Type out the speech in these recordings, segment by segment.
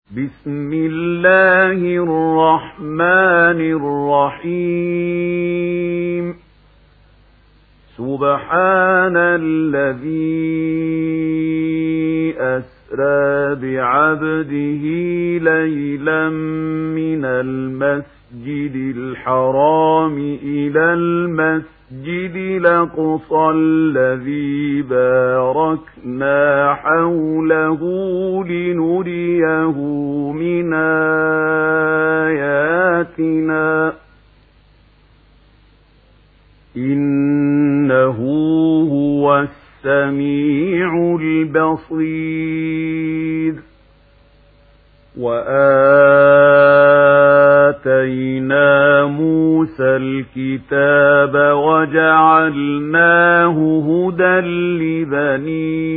بسم الله الرحمن الرحيم سبحان الذي أسرى بعبده ليلا من المسجد الحرام إلى المسجد الأقصى الذي باركنا حوله لنريه من آياتنا إنه هو السميع البصير وآتينا موسى الكتاب وجعلناه هدى لبني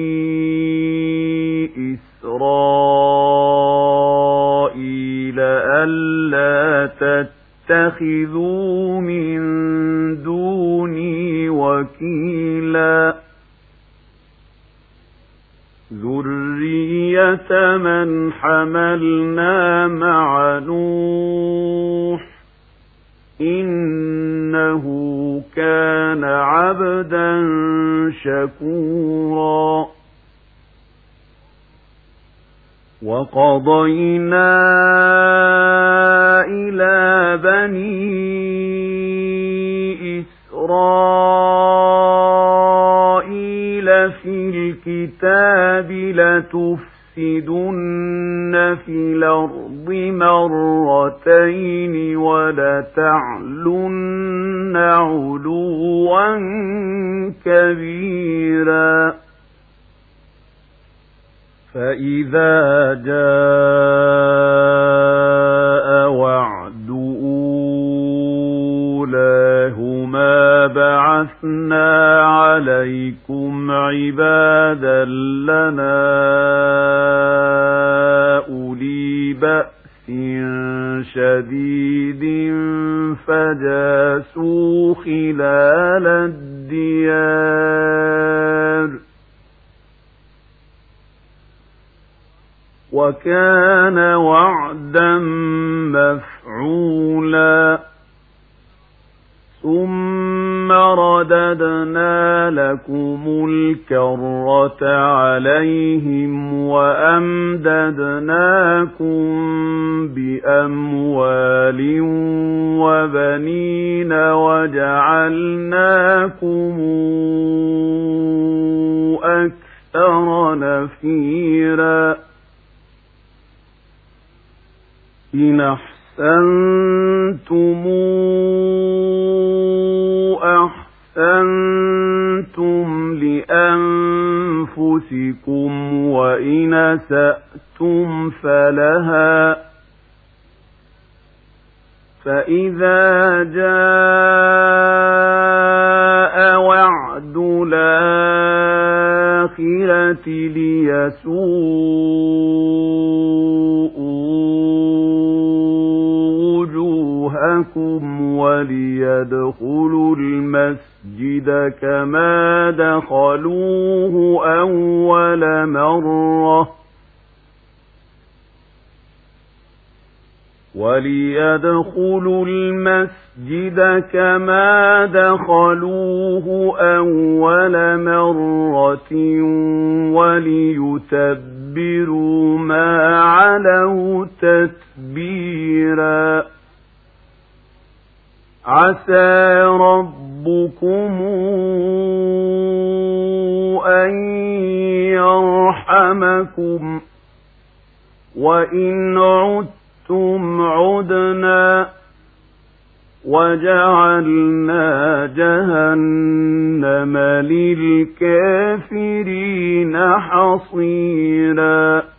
إسرائيل ألا تتخذوا من دوني وكيلا ذرية من حملنا مع نوح إنه كان عبدا شكورا وقضينا إلى بني إسرائيل في الكتاب لتفسدن في الأرض مرتين ولتعلن علوا كبيرا فإذا جاء وعد أولاهما بعثنا عليكم عبادا لنا أولي بأس شديد فجاسوا خلال الديار وكان وعدا مفعولا ثم رددنا لكم الكرة عليهم وأمددناكم بأموال وبنين وجعلناكم أكثر نفيرا إن أحسنتم أحسنتم لأنفسكم وإن أسأتم فلها فإذا جاء وعد الآخرة وليدخلوا المسجد كما دخلوه أول مرة وليتبروا ما علوا تتبيرا عسى ربكم أن يرحمكم وإن عدتم عدنا وجعلنا جهنم للكافرين حصيرا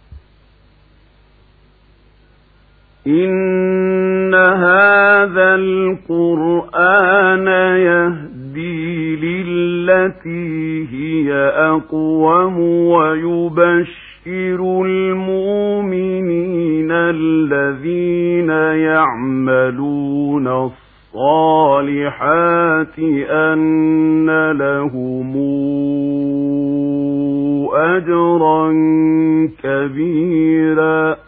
إن هذا القرآن يهدي للتي هي أقوم ويبشر المؤمنين الذين يعملون الصالحات أن لهم أجرا كبيرا